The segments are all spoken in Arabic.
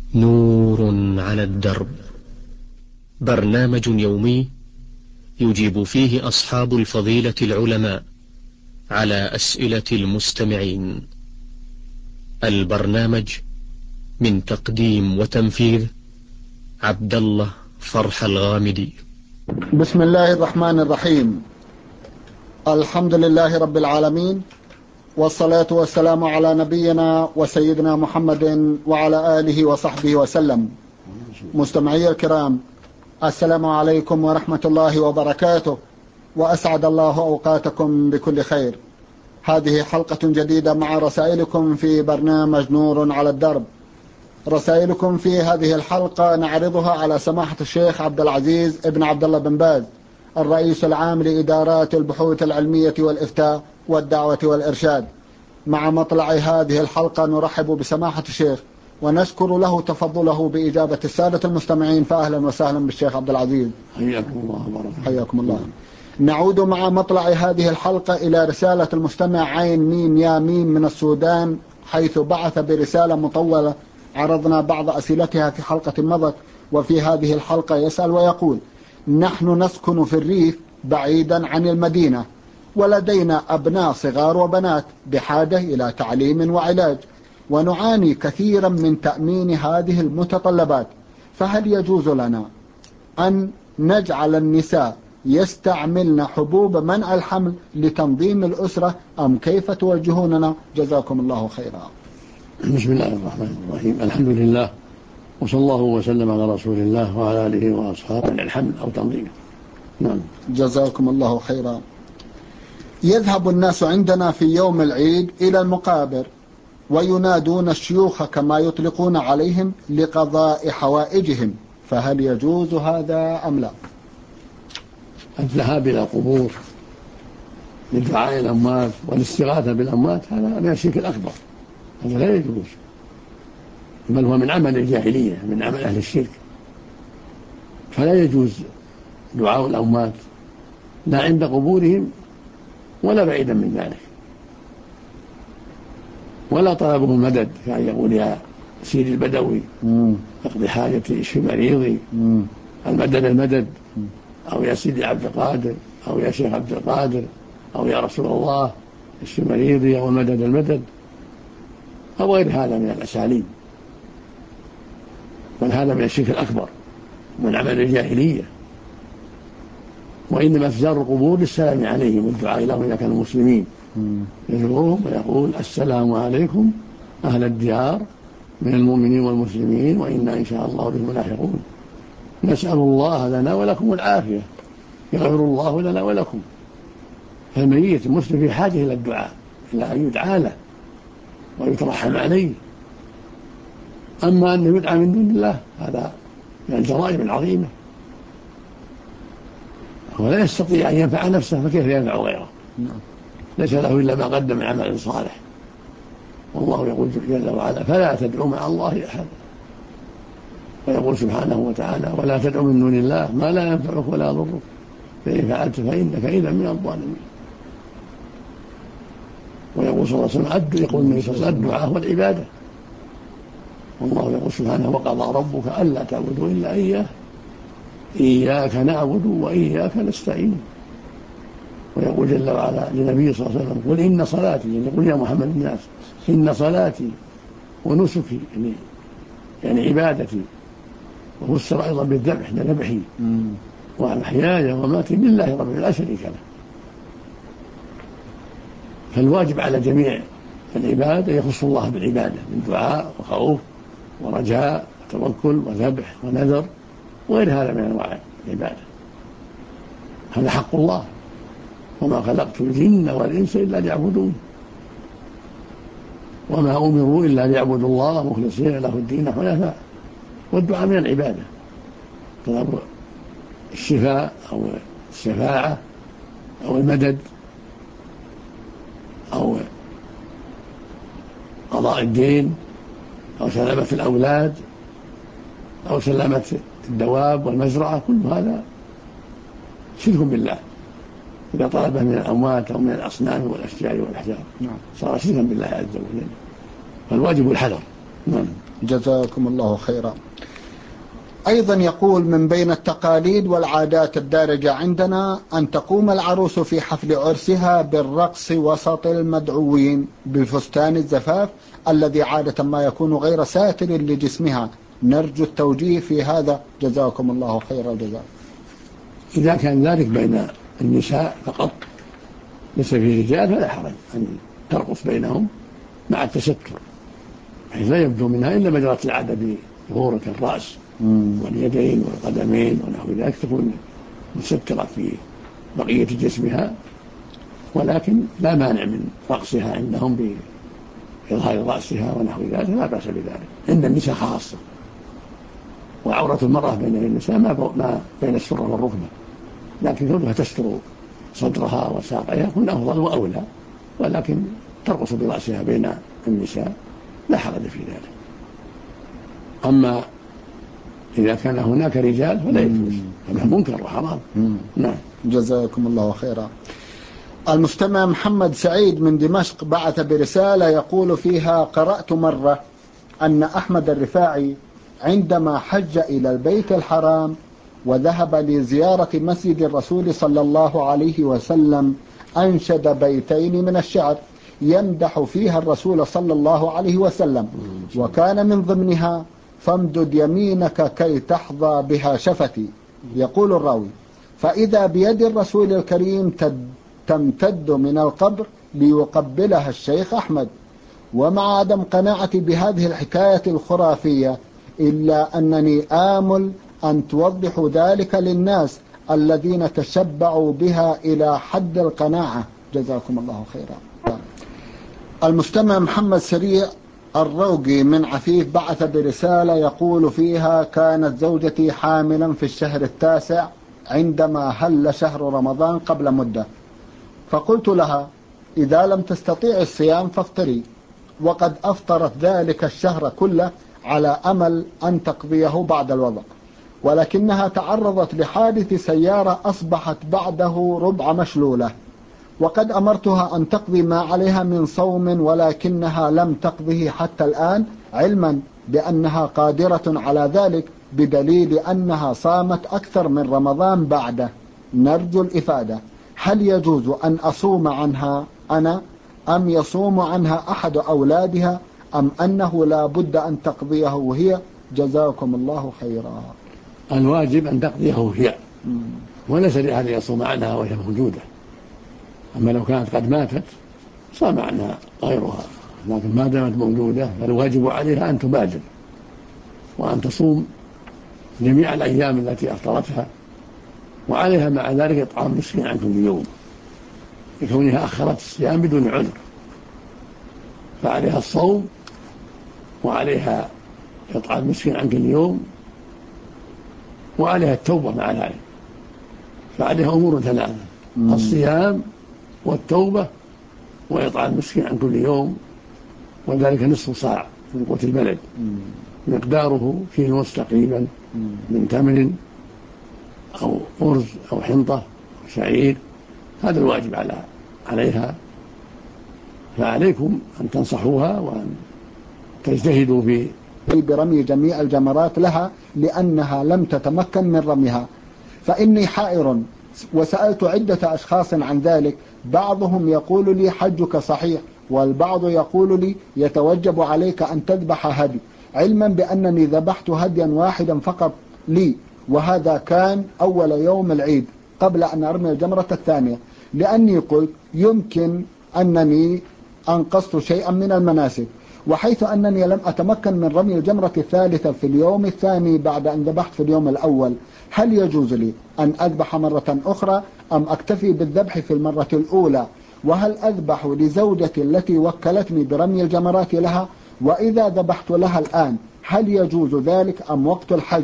نور على الدرب، برنامج يومي يجيب فيه أصحاب الفضيلة العلماء على أسئلة المستمعين. البرنامج من تقديم وتنفيذ عبد الله فرح الغامدي. بسم الله الرحمن الرحيم. الحمد لله رب العالمين، والصلاة والسلام على نبينا وسيدنا محمد وعلى آله وصحبه وسلم. مستمعي الكرام، السلام عليكم ورحمة الله وبركاته، وأسعد الله أوقاتكم بكل خير. هذه حلقة جديدة مع رسائلكم في برنامج نور على الدرب. رسائلكم في هذه الحلقة نعرضها على سماحة الشيخ عبد العزيز ابن عبد الله بن باز، الرئيس العام لإدارات البحوث العلمية والإفتاء والدعوة والإرشاد. مع مطلع هذه الحلقة نرحب بسماحة الشيخ ونشكر له تفضله بإجابة السادة المستمعين، فأهلا وسهلا بالشيخ عبد العزيز. حياكم الله وبارك. حياكم الله. نعود مع مطلع هذه الحلقة إلى رسالة المستمع عين ميم يا ميم من السودان، حيث بعث برسالة مطولة عرضنا بعض أسئلتها في حلقة مضت، وفي هذه الحلقة يسأل ويقول: نحن نسكن في الريف بعيدا عن المدينة، ولدينا أبناء صغار وبنات بحاجة إلى تعليم وعلاج، ونعاني كثيرا من تأمين هذه المتطلبات، فهل يجوز لنا أن نجعل النساء يستعملن حبوب منع الحمل لتنظيم الأسرة، أم كيف توجهوننا؟ جزاكم الله خيرا. بسم الله الرحمن الرحيم. الحمد لله، وصلى الله وسلم على رسول الله وعلى آله وأصحابه الحمل أو تنظيمه. نعم. جزاكم الله خيرا. يذهب الناس عندنا في يوم العيد إلى المقابر وينادون الشيوخ كما يطلقون عليهم لقضاء حوائجهم، فهل يجوز هذا أم لا؟ الذهاب إلى القبور لدعاء الأموات والاستغاثة بالأموات هذا من الشرك الأكبر، هذا لا يجوز، بل هو من عمل الجاهلية، من عمل أهل الشرك. فلا يجوز دعاء الأموات لا عند قبورهم ولا بعيدا من ذلك، ولا طلبهم المدد، كان يقول يا سيدي البدوي اقضي حاجتي اشفي مريضي، المدد، أو يا سيدي عبد القادر، أو يا شيخ عبد القادر، أو يا رسول الله اشفي مريضي، أو المدد، أو غير هذا من الأساليب، بل هذا من الشرك الأكبر، من عمل الجاهلية. وإنما افزار القبور للسلام عليهم والدعاء لهم إذا كانوا مسلمين، يزورهم ويقول السلام عليكم أهل الديار من المؤمنين والمسلمين وإنا إن شاء الله بهم لاحقون، نسأل الله لنا ولكم العافية، يغفر الله لنا ولكم. فالميت المسلم في حاجة إلى الدعاء، إلى أن يدعى له ويترحم عليه. أما أنه يدعى من دون الله هذا من الجرائم العظيمة، ولا يستطيع أن ينفع نفسه فكيف ينفع غيره؟ ليس له إلا ما قدم من عمل صالح. والله يقول جل وعلا فلا تدعوا مع الله أحد، ويقول سبحانه وتعالى ولا تدعوا من دون الله ما لا ينفعك ولا يضرك فإن فعلت فإنك إذا من الظالمين. ويقول صلى الله عليه وسلم يقول النبي صلى الله عليه وسلم الدعاء والعبادة. والله يقول سبحانه وقضى ربك ألا تعبدوا إلا إياه إياك نعبد وإياك نستعين. ويقول جل وعلا لنبيه صلى الله عليه وسلم قل إن صلاتي، يعني قل يا محمد الناس إن صلاتي ونسكي، يعني عبادتي، وفسر أيضا بالذبح ذبحي ومحياي ومماتي لله رب لا شريك له. فالواجب على جميع العباد يخص الله بالعبادة من دعاء وخوف ورجاء وتوكل وذبح ونذر وغير هذا من أنواع العبادة. هذا حق الله، وما خلقت الجن والإنس إلا ليعبدون، وما أمروا إلا ليعبدوا الله مخلصين له الدين حنفاء. والدعاء من العبادة، طلب الشفاء أو الشفاعة أو المدد أو قضاء الدين أو سلامة الأولاد أو سلامة الدواب والمزرعة، كل هذا شرك بالله إذا طلبه من الأموات أو من الأصنام والأشجار والأحجار، صار شركا بالله عز وجل. فالواجب الحذر. نعم. جزاكم الله خيرا. أيضا يقول: من بين التقاليد والعادات الدارجة عندنا أن تقوم العروس في حفل عرسها بالرقص وسط المدعوين بفستان الزفاف الذي عادة ما يكون غير ساتر لجسمها. نرجو التوجيه في هذا، جزاكم الله خير الجزاء. إذا كان ذلك بين النساء فقط ليس في رجال فلا حرج أن ترقص بينهم مع التستر، بحيث لا يبدو منها إلا مجرى العادة بظهور الرأس واليدين والقدمين ونحو ذلك، تكون مسترة في بقية جسمها، ولكن لا مانع من رقصها عندهم بإظهار رأسها ونحو ذلك، لا بأس بذلك عند النساء خاصة. وعورة المرأة بين النساء ما بين السرة والركبة، لكن كونها تستر صدرها وساقها يكون أفضل وأولى، ولكن ترقص برأسها بين النساء لا حرج في ذلك. أما إذا كان هناك رجال فلا يجوز، هذا منكر وحرام. نعم. جزاكم الله خيرا. المستمع محمد سعيد من دمشق بعث برسالة يقول فيها: قرأت مرة أن أحمد الرفاعي عندما حج إلى البيت الحرام وذهب لزيارة مسجد الرسول صلى الله عليه وسلم أنشد بيتين من الشعر يمدح فيها الرسول صلى الله عليه وسلم، وكان من ضمنها: فامدد يمينك كي تحظى بها شفتي. يقول الراوي: فإذا بيد الرسول الكريم تمتد من القبر ليقبلها الشيخ أحمد. ومع عدم قناعتي بهذه الحكاية الخرافية إلا أنني آمل أن توضحوا ذلك للناس الذين تشبعوا بها إلى حد القناعة، جزاكم الله خيرا. المستمع محمد سريع الروقي من عفيف بعث برسالة يقول فيها: كانت زوجتي حاملا في الشهر التاسع عندما هل شهر رمضان قبل مدة، فقلت لها: إذا لم تستطيع الصيام فافطري، وقد أفطرت ذلك الشهر كله على أمل أن تقضيه بعد الوضع، ولكنها تعرضت لحادث سيارة أصبحت بعده ربع مشلولة، وقد أمرتها أن تقضي ما عليها من صوم، ولكنها لم تقضه حتى الآن، علما بأنها قادرة على ذلك بدليل أنها صامت أكثر من رمضان بعده. نرجو الإفادة: هل يجوز أن أصوم عنها أنا أم يصوم عنها أحد أولادها، أم أنه لا بد أن تقضيه وهي؟ جزاكم الله خيرا. الواجب أن تقضيه هي، وليس لأحد يصوم عنها وهي موجودة. أما لو كانت قد ماتت صام عنها غيرها، لكن ما دامت موجودة فالواجب عليها أن تبادر وأن تصوم جميع الأيام التي أفطرتها، وعليها مع ذلك إطعام مسكين عن كل يوم لكونها أخرت الصيام بدون عذر، فعليها الصوم وعليها إطعام مسكين عن كل يوم وعليها التوبة مع ذلك، فعليها أمور ثلاثة: الصيام والتوبة وإطعام مسكين عن كل يوم، وذلك نصف صاع من قوت البلد مقداره كيلو تقريبا من تمر أو أرز أو حنطة أو شعير. هذا الواجب عليها، فعليكم أن تنصحوها وأن تجتهدوا برمي جميع الجمرات لها لأنها لم تتمكن من رميها. فإني حائر وسألت عدة أشخاص عن ذلك، بعضهم يقول لي حجك صحيح، والبعض يقول لي يتوجب عليك أن تذبح هدي، علما بأنني ذبحت هديا واحدا فقط لي، وهذا كان أول يوم العيد قبل أن أرمي الجمرة الثانية، لأني قلت يمكن أنني أنقصت شيئا من المناسك، وحيث أنني لم أتمكن من رمي الجمرة الثالثة في اليوم الثاني بعد أن ذبحت في اليوم الأول، هل يجوز لي أن أذبح مرة أخرى أم أكتفي بالذبح في المرة الأولى؟ وهل أذبح لزوجتي التي وكلتني برمي الجمرات لها؟ وإذا ذبحت لها الآن هل يجوز ذلك أم وقت الحج؟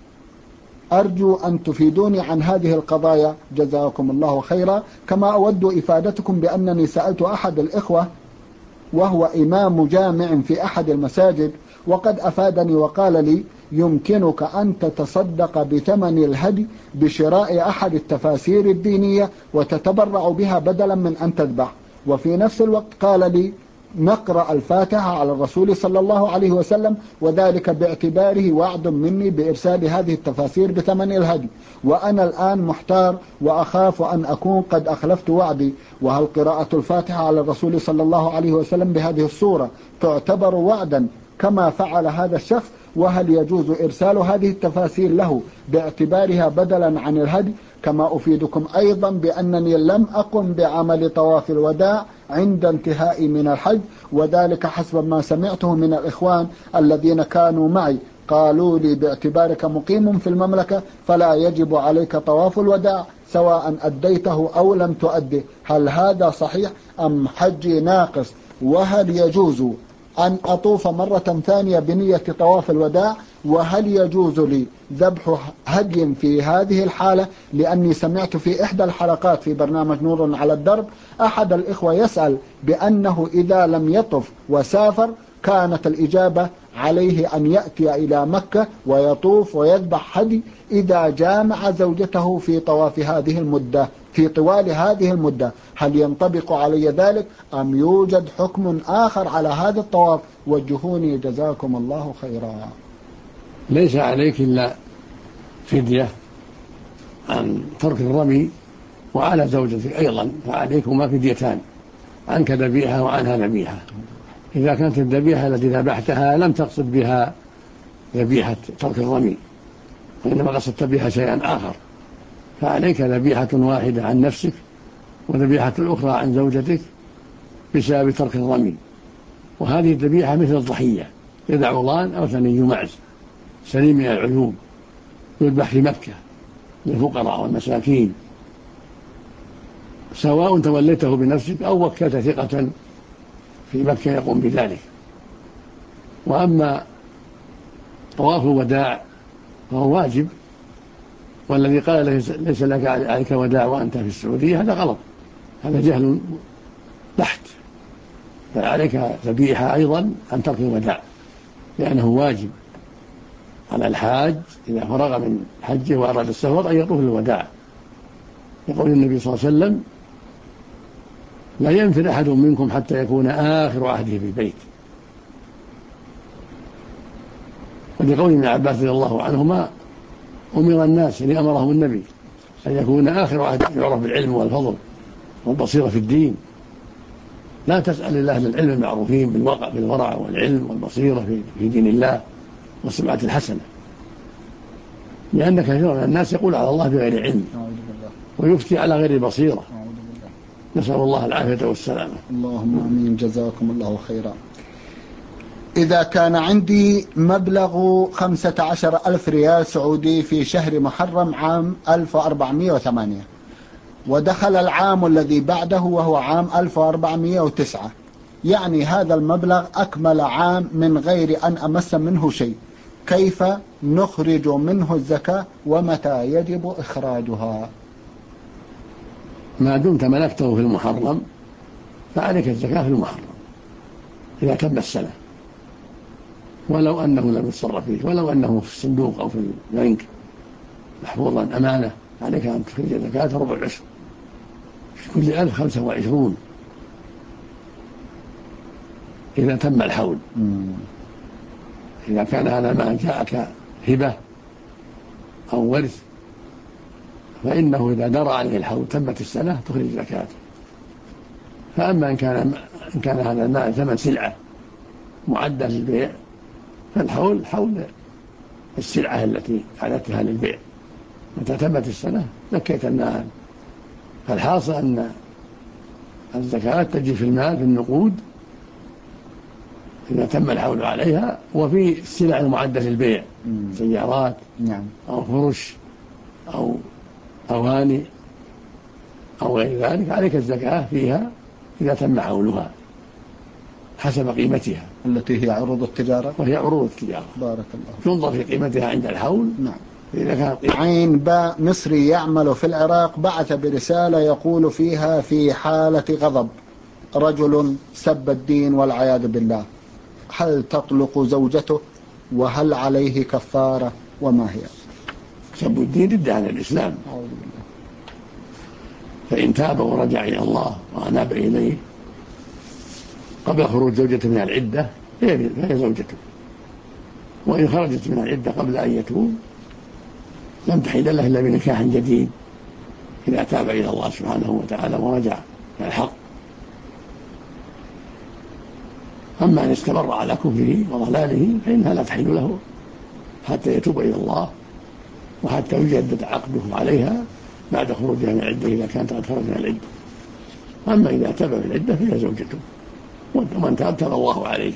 أرجو أن تفيدوني عن هذه القضايا، جزاكم الله خيرا. كما أود إفادتكم بأنني سألت أحد الإخوة وهو إمام جامع في أحد المساجد، وقد أفادني وقال لي يمكنك أن تتصدق بثمن الهدي بشراء أحد التفاسير الدينية وتتبرع بها بدلا من أن تذبح. وفي نفس الوقت قال لي نقرأ الفاتحة على الرسول صلى الله عليه وسلم، وذلك باعتباره وعد مني بإرسال هذه التفاسير بثمن الهدي، وأنا الآن محتار وأخاف أن أكون قد أخلفت وعدي. وهل قراءة الفاتحة على الرسول صلى الله عليه وسلم بهذه الصورة تعتبر وعدا كما فعل هذا الشخص؟ وهل يجوز إرسال هذه التفاسير له باعتبارها بدلا عن الهدي؟ كما أفيدكم أيضا بأنني لم أقم بعمل طواف الوداع عند انتهائي من الحج، وذلك حسب ما سمعته من الإخوان الذين كانوا معي، قالوا لي باعتبارك مقيم في المملكة فلا يجب عليك طواف الوداع سواء أديته أو لم تؤده. هل هذا صحيح أم حجي ناقص؟ وهل يجوز أن أطوف مرة ثانية بنية طواف الوداع؟ وهل يجوز لي ذبح هدي في هذه الحالة؟ لأني سمعت في إحدى الحلقات في برنامج نور على الدرب أحد الإخوة يسأل بأنه إذا لم يطف وسافر كانت الإجابة عليه أن يأتي إلى مكة ويطوف ويذبح هدي إذا جامع زوجته في طواف هذه المدة، في طوال هذه المدة. هل ينطبق علي ذلك أم يوجد حكم آخر على هذا الطواف؟ وجهوني جزاكم الله خيرا. ليس عليك إلا فدية عن ترك الرمي، وعلى زوجتك أيضا فعليكما فديتان، عنك ذبيحة وعنها ذبيحة. إذا كانت الذبيحة التي ذبحتها لم تقصد بها ذبيحة ترك الرمي وإنما قصدت بها شيئا آخر، فعليك ذبيحة واحدة عن نفسك وذبيحة الأخرى عن زوجتك بسبب ترك الرمي. وهذه الذبيحة مثل الضحية، يذعولان أو ثني معز سليم من العيوب، يذبح في مكة للفقراء والمساكين، سواء توليته بنفسك أو وكلت ثقة في مكة يقوم بذلك. وأما طواف الوداع فهو واجب، والذي قال ليس لك عليك وداع وأنت في السعودية هذا غلط، هذا جهل بحت. فعليك ذبيحة أيضا عن ترك الوداع، لأنه واجب على الحاج إذا فرغ من حجه وأراد السفر أن يطوف الوداع. يقول النبي صلى الله عليه وسلم: لا ينفر أحد منكم حتى يكون آخر عهده في البيت. ولقول ابن عباس رضي الله عنهما: أمر الناس، يعني أمرهم النبي، أن يكون آخر عهده يعرف بالعلم والفضل والبصيرة في الدين. لا تسأل الله أهل العلم المعروفين بالورع والعلم والبصيرة في دين الله والسمعة الحسنة، لأن كثير من الناس يقول على الله بغير علم ويفتي على غير بصيرة، نسأل الله العافية والسلامة. اللهم آمين، جزاكم الله خيرا. إذا كان عندي مبلغ 15,000 ريال سعودي في شهر محرم عام 1408، ودخل العام الذي بعده وهو عام 1409، يعني هذا المبلغ أكمل عام من غير أن أمس منه شيء، كيف نخرج منه الزكاة ومتى يجب إخراجها؟ ما دمت ملكته في المحرم فعليك الزكاة في المحرم إذا تم السنة، ولو أنه لم يتصرف فيه، ولو أنه في الصندوق أو في البنك محفوظا أمانة، عليك أن تخرج زكاة ربع العشر في كل 1025 إذا تم الحول. إذا كان هذا ما جاءك هبة أو ورث فإنه إذا درى عليه الحول تمت السنة تخرج زكاته. فأما إن كان هذا المال ثمن سلعة معدة للبيع فالحول حول السلعة التي أعدتها للبيع، متى تمت السنة زكيت المال. فالحاصل أن الزكاة تجي في المال في النقود إذا تم الحول عليها، وفي السلع المعدة للبيع سيارات أو فرش أو أواني أو غير ذلك عليك الزكاة فيها إذا تم حولها حسب قيمتها التي هي عروض التجارة، وهي عروض التجارة. بارك الله. تنظر في قيمتها عند الحول. نعم. إذا كان عين باء مصري يعمل في العراق بعث برسالة يقول فيها: في حالة غضب رجل سب الدين والعياذ بالله، هل تطلق زوجته؟ وهل عليه كفارة؟ وما هي؟ سب الدين ضد عن الإسلام، فإن تاب ورجع إلى الله وأناب إليه قبل خروج زوجته من العدة فهي زوجته، وإن خرجت من العدة قبل أن يتوب لم تحل له إلا بنكاح جديد إذا تاب إلى الله سبحانه وتعالى ورجع إلى الحق. أما أن استمر على كفره وضلاله فإنها لا تحل له حتى يتوب إلى الله وحتى يجدد عقده عليها بعد خروجها من العدة إذا كانت قد خرجت من العدة. أما إذا تاب من العدة فهي زوجته، ومن تاب تاب الله عليه.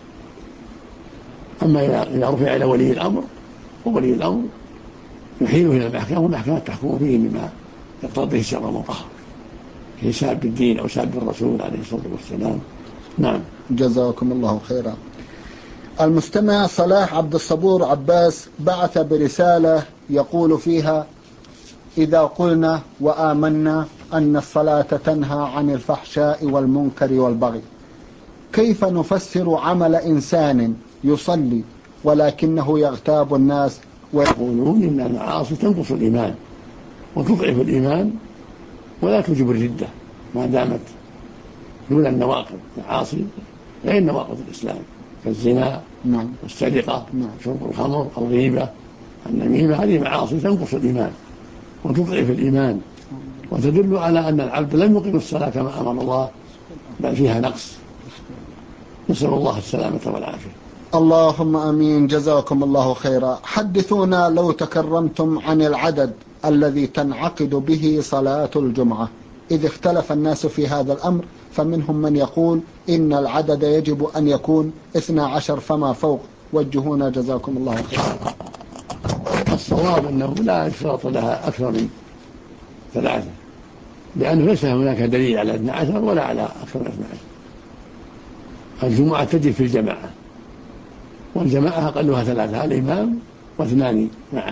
أما إذا رفع إلى ولي الأمر وولي الأمر يحيله إلى المحكمة والمحكمة تحكم فيه بما يقتضيه الشرع المطهر في ساب الدين أو ساب الرسول عليه الصلاة والسلام. نعم. جزاكم الله خيرا. المستمع صلاح عبد الصبور عباس بعث برسالة يقول فيها: إذا قلنا وآمنا أن الصلاة تنهى عن الفحشاء والمنكر والبغي، كيف نفسر عمل إنسان يصلي ولكنه يغتاب الناس ويقولون إن المعاصي تنقص الإيمان وتضعف الإيمان ولا توجب الردة ما دامت دون النواقض؟ المعاصي غير نواقض الإسلام كالزنا والسرقة، شرب الخمر، الغيبة، النميمة، هذه معاصي تنقص الإيمان وتضعف الإيمان وتدل على أن العبد لم يقم الصلاة كما أمر الله بل فيها نقص. نسأل الله السلامة والعافية. اللهم آمين. جزاكم الله خيرا. حدثونا لو تكرمتم عن العدد الذي تنعقد به صلاة الجمعة، إذ اختلف الناس في هذا الأمر، فمنهم من يقول إن العدد يجب أن يكون 12 فما فوق. وجهونا جزاكم الله خيرا. الصواب أنه لا يشترط لها أكثر من 3، لأنه ليس هناك دليل على 12 ولا على أكثر من 12. الجمعة تجب في الجماعة، والجماعة أقلها 3، الإمام و2 معه.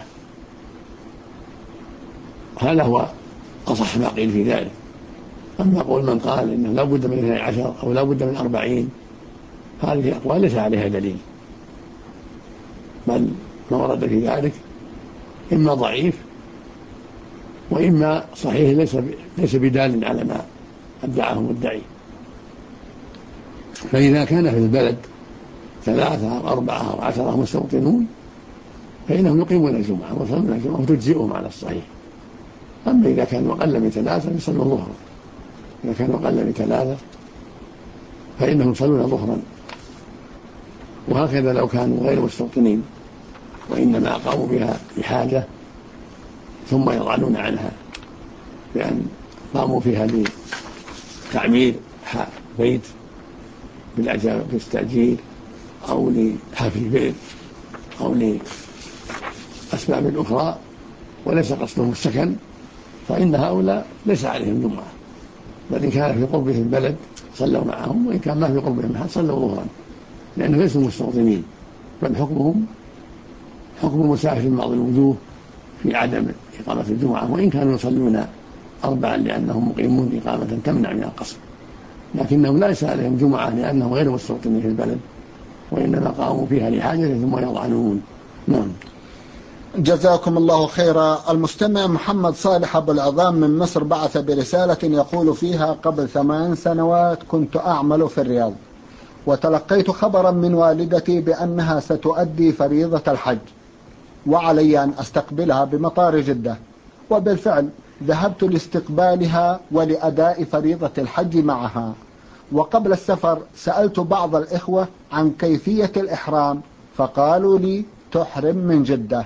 هذا هو أصح ما قيل في ذلك. أما قول من قال إنه لا بد من 12 أو لا بد من 40، هذه أقوال ليس عليها دليل، بل ما ورد في ذلك إما ضعيف وإما صحيح ليس بدال على ما ادعاه المدعي. فإذا كان في البلد 3 أو 4 أو 10 مستوطنون فإنهم يقيمون الجمعة ويصلون الجمعة وتجزئهم على الصحيح. أما إذا كانوا أقل من 3 يصلون ظهرا، إذا كانوا أقل من 3 فإنهم يصلون ظهرا. وهكذا لو كانوا غير مستوطنين وإنما قاموا بها بحاجة ثم يضعنون عنها بأن قاموا فيها لتعمير بيت بالاستأجير أو لحفل بيت أو لأسباب أخرى وليس قصدهم السكن، فإن هؤلاء ليس عليهم جمعة، بل إن كان في قربهم البلد صلوا معهم، وإن كان ما في قربهم محل صلوا ظهرا، لأنهم ليسوا مستوطنين، بل حكمهم حكم مسافر من بعض الوجوه في عدم إقامة الجمعة، وإن كانوا يصلون 4 لأنهم مقيمون إقامة تمنع من القصر، لكنهم ليس عليهم جمعة لأنهم غير مستوطنين في البلد وإنما قاموا فيها لحاجة ثم يضعنون. نعم. جزاكم الله خيرا. المستمع محمد صالح أبو العظام من مصر بعث برسالة يقول فيها: قبل 8 سنوات كنت أعمل في الرياض، وتلقيت خبرا من والدتي بأنها ستؤدي فريضة الحج وعلي أن أستقبلها بمطار جدة، وبالفعل ذهبت لاستقبالها ولأداء فريضة الحج معها. وقبل السفر سألت بعض الإخوة عن كيفية الإحرام فقالوا لي تحرم من جدة،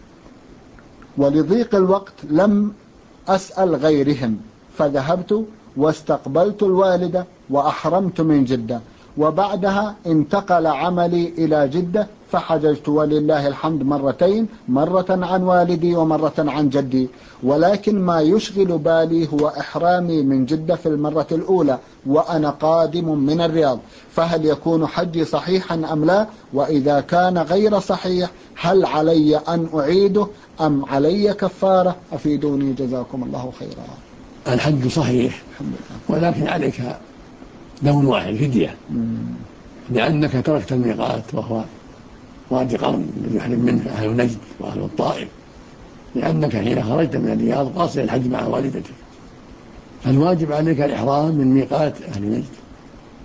ولضيق الوقت لم أسأل غيرهم، فذهبت واستقبلت الوالدة وأحرمت من جدة، وبعدها انتقل عملي إلى جدة فحججت ولله الحمد 2 مرات، مرة عن والدي ومرة عن جدي، ولكن ما يشغل بالي هو إحرامي من جدة في المرة الأولى وأنا قادم من الرياض، فهل يكون حجي صحيحا أم لا؟ وإذا كان غير صحيح هل علي أن أعيده أم علي كفارة؟ أفيدوني جزاكم الله خيرا. الحج صحيح ولكن عليك دم واحد فدية، لأنك تركت الميقات وهو وادي قرن الذي يحرم منه أهل نجد وأهل الطائف، لأنك حين خرجت من الرياض قاصد الحج مع والدتك، فالواجب عليك الإحرام من ميقات أهل نجد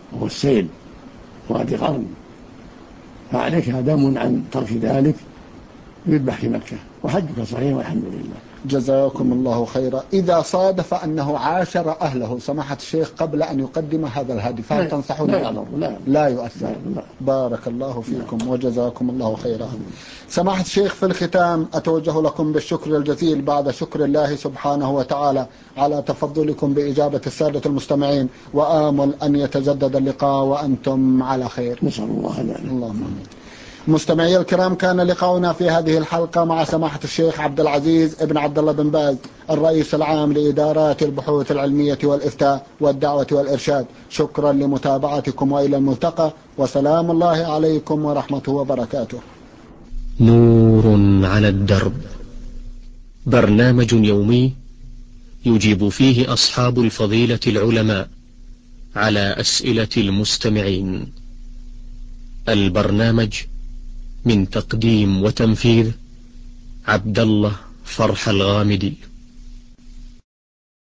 وهو السيل وادي قرن، فعليك دم عن ترك ذلك يذبح في مكة، وحجك صحيح والحمد لله. جزاكم الله خيرا. إذا صادف أنه عاشر أهله سماحة الشيخ قبل أن يقدم هذا الهدي فهل تنصحون؟ لا يؤثر. لا. بارك الله فيكم وجزاكم الله خيرا. سماحة الشيخ، في الختام أتوجه لكم بالشكر الجزيل بعد شكر الله سبحانه وتعالى على تفضلكم بإجابة السادة المستمعين، وآمل أن يتجدد اللقاء وأنتم على خير. نسأل الله ذلك. اللهم آمين. مستمعي الكرام، كان لقاؤنا في هذه الحلقة مع سماحة الشيخ عبد العزيز ابن عبد الله بن باز، الرئيس العام لإدارات البحوث العلمية والإفتاء والدعوة والإرشاد. شكرا لمتابعتكم وإلى الملتقى، وسلام الله عليكم ورحمته وبركاته. نور على الدرب، برنامج يومي يجيب فيه أصحاب الفضيلة العلماء على أسئلة المستمعين. البرنامج من تقديم وتنفيذ عبد الله فرح الغامدي.